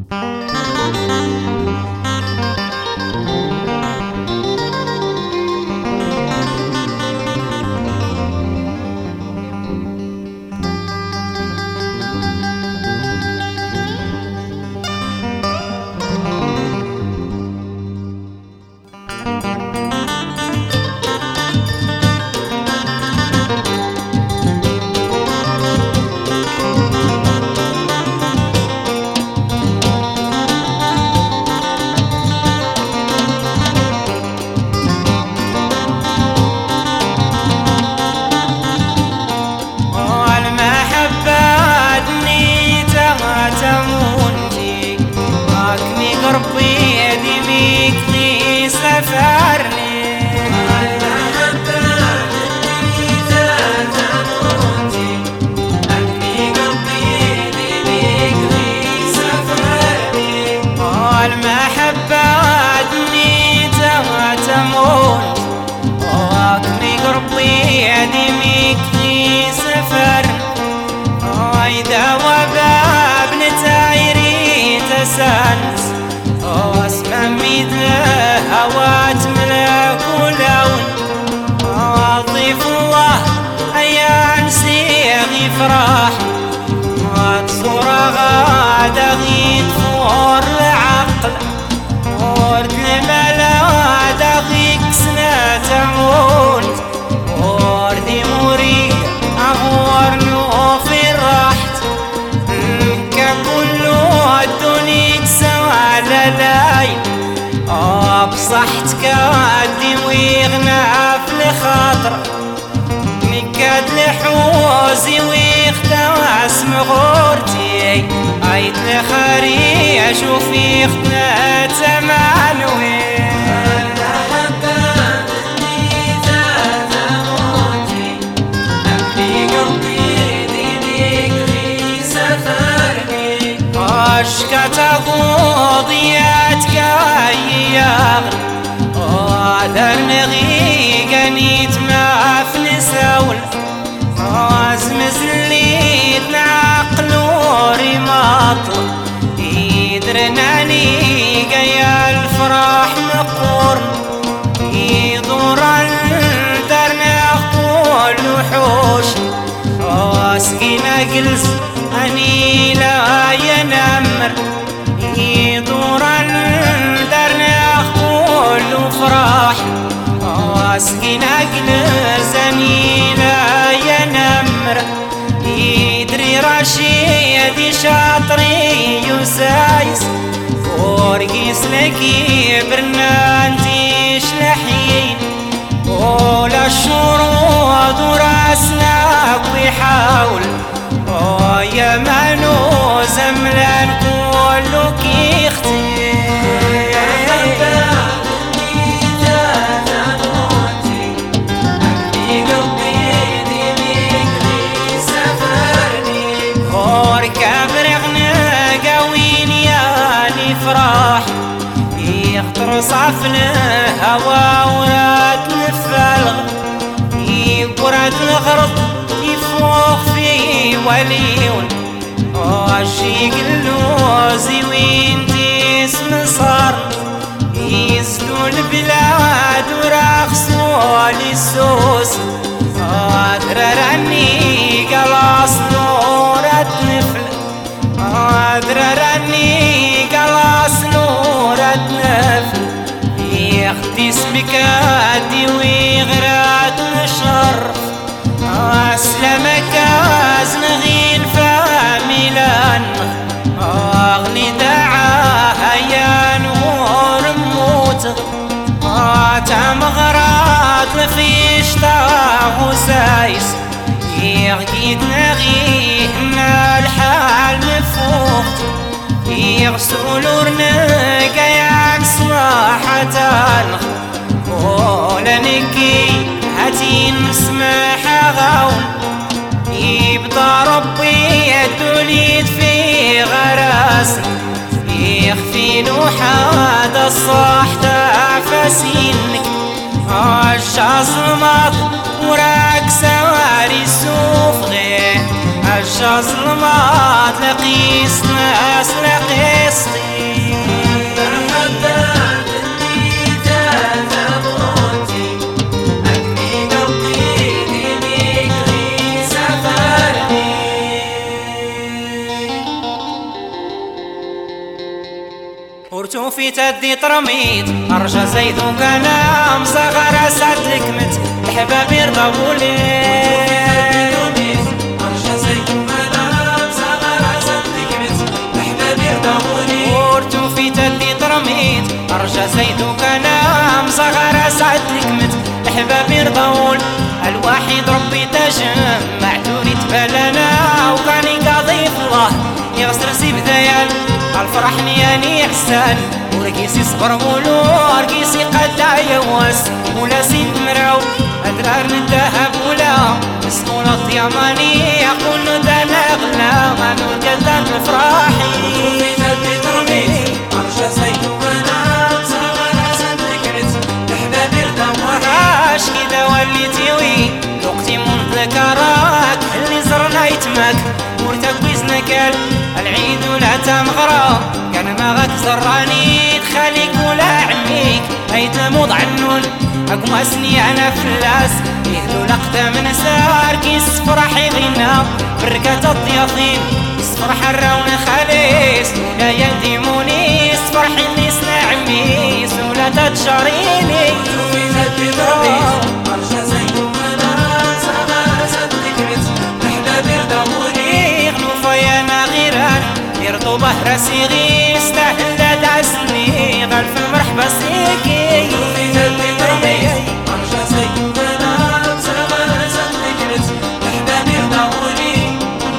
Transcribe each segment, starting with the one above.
واسمع ميد هوات ملك ولون أضيف الله أيام سيغ يفرح صورة غادة غيد فور العقل ورد الملا دغيك سنة تموت وردي مريد أغور نوفي الرحت ككله الدنيا سوى للاين بصحتك عدي ويغنى في الخاطر مكاد لحوزي ويختوى اسم غورتي عيد لخاري اشوف يختنا تمان وين اشكت غوضياتك اياغ ادر نغي قنيت ما فنساول ازمز اللي نعقل وري ماطل يدرناني قيا الفرح مقورن يدور الدرنا قول وحوش اسقينا جلس اني لا ينمر يدور الدرنا قول وفرح اسقينا جلس اني لا ينمر يدري رشيد شاطري يسايس ورقيس لكي برنانتيش لحين ولا الشروط وراسناك ويحاول يا منو زملان كله كيختي يخطر صافن هوا ورات نفالغ يبرد الغرض يفوق في وليون عشيق اللوزي وين اسم صار يزدو البلاد وراخسوا للسوس أدررني قلاص نورة نفل أدررني قلاص نورة نفل يخدي اسمك ادي ويغرات نشرف اسلمك ازنغين فاميلان اغني دعاها يا نور موت تمغرات لفيش تاغو سايس يغيد نغيهنا الحال مفوت يغسلوا رنقا يعك صلاحة الخ ولنكي هاتي نسمح غاون يبدا ربي الدوليد في غراس يخفي لوحاد الصاح تافسينك الشظلمات وراك سواري السوفغي الشظلمات لقيس ناس لقيستي ورتو في تدي طرميت أرجع زيدو كلام صغر سعد لكمت الحباب يرضوا لي ورتو في تدي طرميت أرجع زيدو كلام صغر سعد لكمت الحباب يرضوا الواحد ربي تجمع توري تبالنا وكان يقاضي في الله يغسر سي بدايان الفرح نياني حسان ورقيسي صبر مولو رقيسي قد يواس ولا سيد مراو أدرار الذهب ولا مسطولة الضياماني يقول دانا غلا ما نور قدام الفراحي في تدي ترميت أرجع زيدو كلام صغر حسن ذكرت الحباب يردم وحاش كذا وليتي وي وقتي منذكراك اللي زرنا يتماك ورتكويزنا كال العيد ولا تمغرى كان ما غاك زراني تخاليك ولا عميك ايتموض عنون اقماسني انا فلاس يهدو لقطة من سار كيس فرحي غينا بركة الضياطين فرح الرون خاليس ولا يديموني فرحي اللي سنا عميس ولا تتشاريني في تدي ضربيت ارجع زيدو كلام صغار صدقت الحباب يردموني غنوفا يا نغيران يرضو بهر سيغي استهل دعسني غالف المرحبا سيكي في تدي ضربيت ارجع زيدو كلام صغار صدقت الحباب يردموني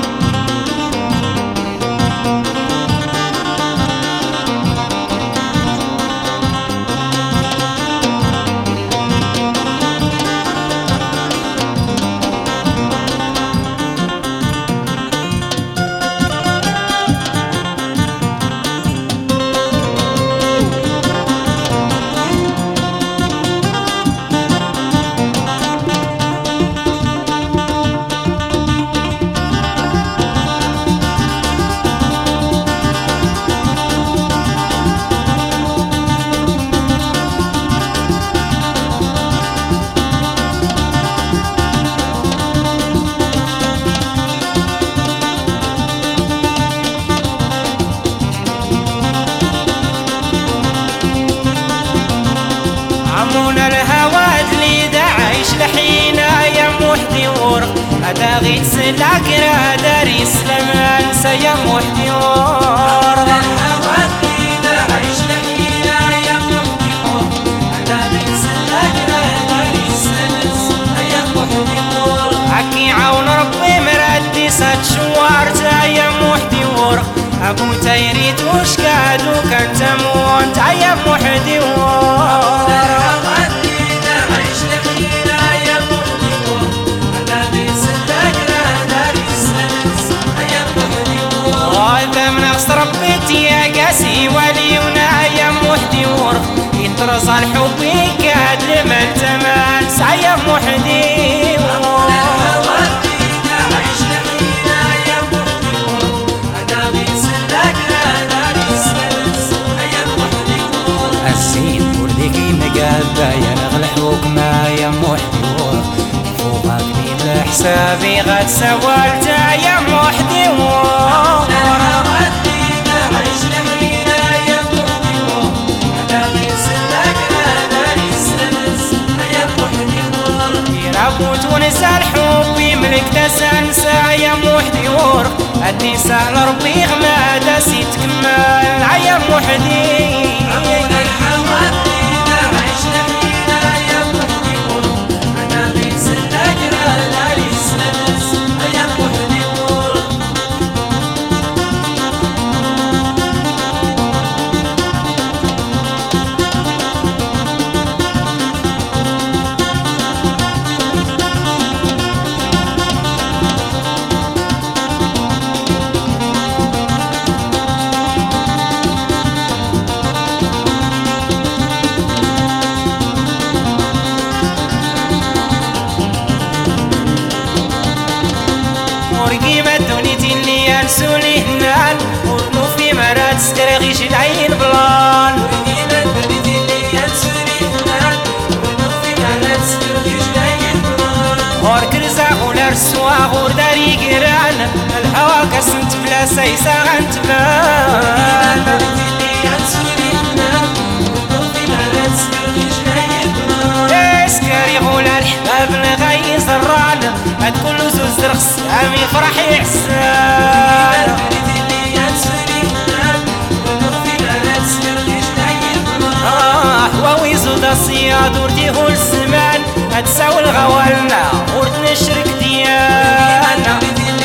عمونا الهواد اللي داعش لحينا يا موحدي ورق هذا غيت سلاك راه داري سلمان سيا موحدي ورق الهواد اللي داعش لحينا يا موحدي ورق هذا غيت سلاك راه داري سلمان يا موحدي ورق عكي عون ربي مردي سات شوارتا يا موحدي ورق ابو تيريت وشكادو كان تموت يا موحدي ورق ربيتي يا قاسي وليونا يا موحدي ورق يطرز الحب كاد لما التمال سعيا موحدي السين ورديكي مقابا يا نغل حكمة يا موحدي ورق فوقك من حسابي غاد سوالت يا موحدي ورق ونسى الحب يملك تسنسى يا موحدي ورق أدي سهل ربي غما داسي تكمل يا موحدي عمونا الحواد فينا عشنا فينا يا موحدي ورق أنا بيسلك رانا لسنس يا موحدي ورق سولي هنان ورنو في مرات سترغيش العين بلان ورقينا البريد اللي ينسولي هنان ورنو في مرات سترغيش العين بلان غور كرزا غولار السوا غور داري قران الهوا كسنت بلا سيسا غنتبان ورقينا البريد اللي ينسولي عمي فرح يحسن حواوي زود الصياد ورديه السمان هتساوي الغوالنا ورد نشرك ديالنا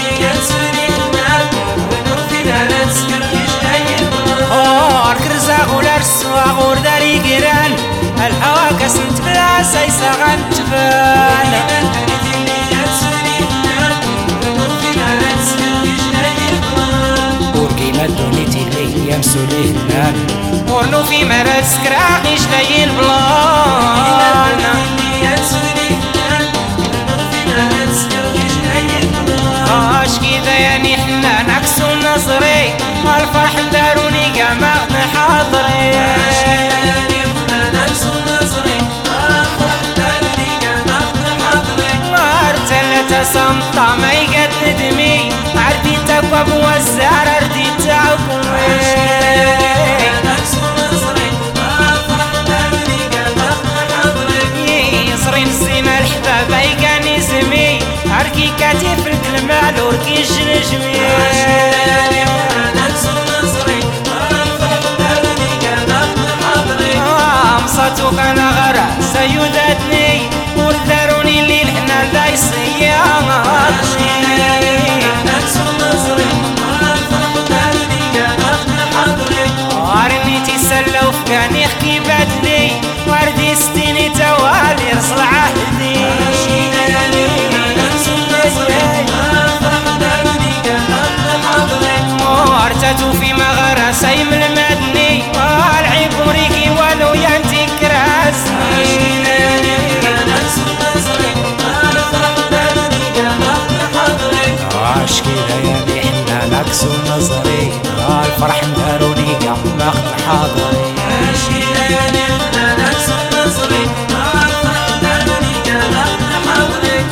كرزاغ ولا رسواغ ورداري قيران الحواكس نتبلا سايسا غنتبان ورقيمة دونيتي اللي يمسو ليه النان ورنو في مرات سكراغيش لاي البلان اش كذا يعني حنا نعكسو النظري الفرح داروني قا ماغن حاضري ثلاثة سمطة ما يقد ندمي عردي تقوى بوزار عردي تعقوي يصرين الزينة الحباب ايقاني زمي عركي كاتي في الكلمة لوركي جنجمي مصاتو كان غرا سيوداتني ورداروني الليل هنا لا يصياني وارني تسلى وفكاني خكي بدلي وردي ستيني توالي رسل عهدي وارتاتو في مغارة سيم المدني والعيب وريكي ولو ينتي كراسني عاش كذا يا احنا نعكسو نظري الفرح نداروني قام ماخد حاضري عاش كذا يا احنا نعكسو نظري الفرح نداروني قام ماخد حاضري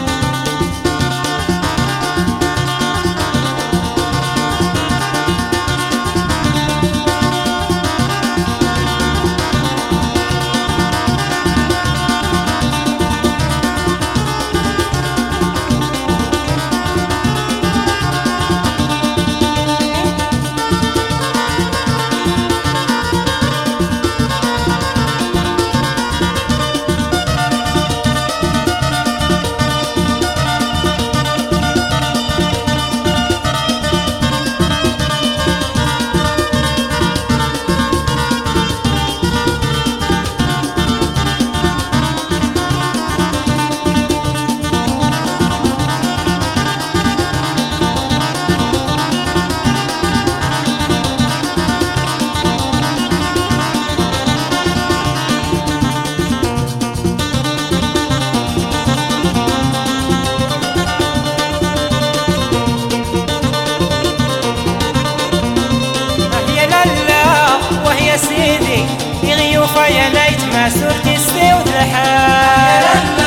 سيدي يغيوفا يا ليت ما سرتي السيود الحال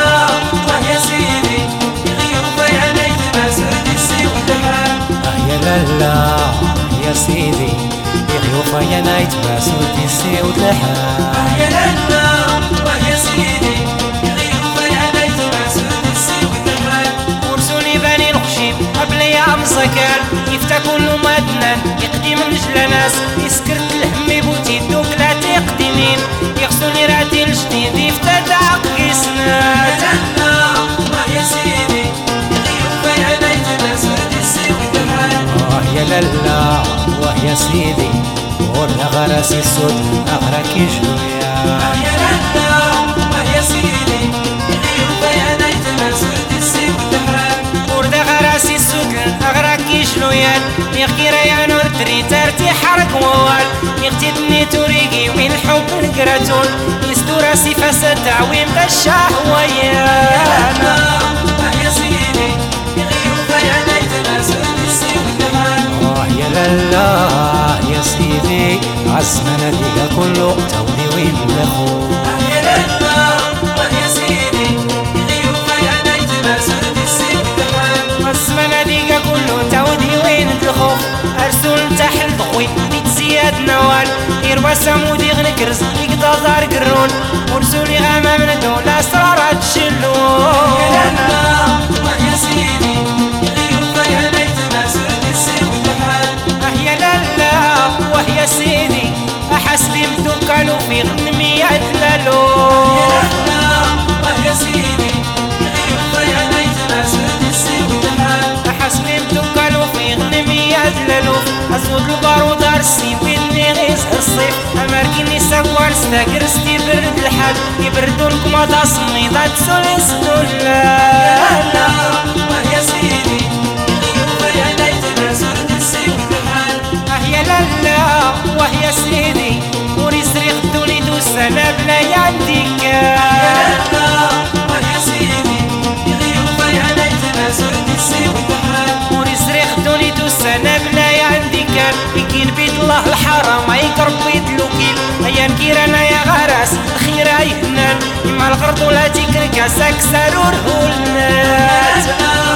يا سيدي يغيوفا يا ليت ما سرتي السيود الحال يا لالا يا سيدي يغيوفا يا ليت ما سرتي السيود الحال يا لالا يا سيدي يغيوفا يا ليت ما سرتي السيود الحال ورسوني بني الخشيب قبل يا مسكال يفتى كل مدنان يقدم رجل ناس يسكرت الهم بوتي دوك لا تقدمين يغسوني راتي الجديد يفتى دعق قسنات يا سيدي يغيوفا يا ليت ما سرتي السيود الحال يا لالا يا سيدي ورنا غراسي السود اغراك جويا يا لالا يا سيدي يغيوفا يا ليت ما سرتي السيود الحال ورنا غراسي السود اغراك جلويا يغكي ريان وردري ترتي حرك ووال يغتدني توريقي وين الحب نقراتون يسدو راسي فسد تعويم دا الشهوة يا سيدي يغيوفا يا ليت ما سرتي السيود الحال يا لالا يا سيدي عزمنا ديك كله تودي وين الاخو يا لالا يا سيدي يغيوفا يا ليت ما سرتي السيود الحال عزمنا ديك كله تودي وين الاخو ارسل تحل ضوي زياد نوال يروى سمودي غنكرز يقضى دار قرون ورسولي غامام ندو لا اسرارات شلون يا لالا يا سيدي أمركني سوار ستاكرستي برد الحال يبردونكم هتصني ذات سوليس لا ويا سيدي غيوب عينيتنا زرت السيف الحال يا لالا وهي سيدي وريس ريق دوني دوسنا بلا عندك لا ويا سيدي غيوب عينيتنا زرت السيف الحال وريس ريق دوني دوسنا بلا عندك يكين بيت الله الحرام يقرب بيت الوكيل هيا نكيرانا يا غراس الخير هيهنان إما الغرط ولا تكركا ساك سارور هولنات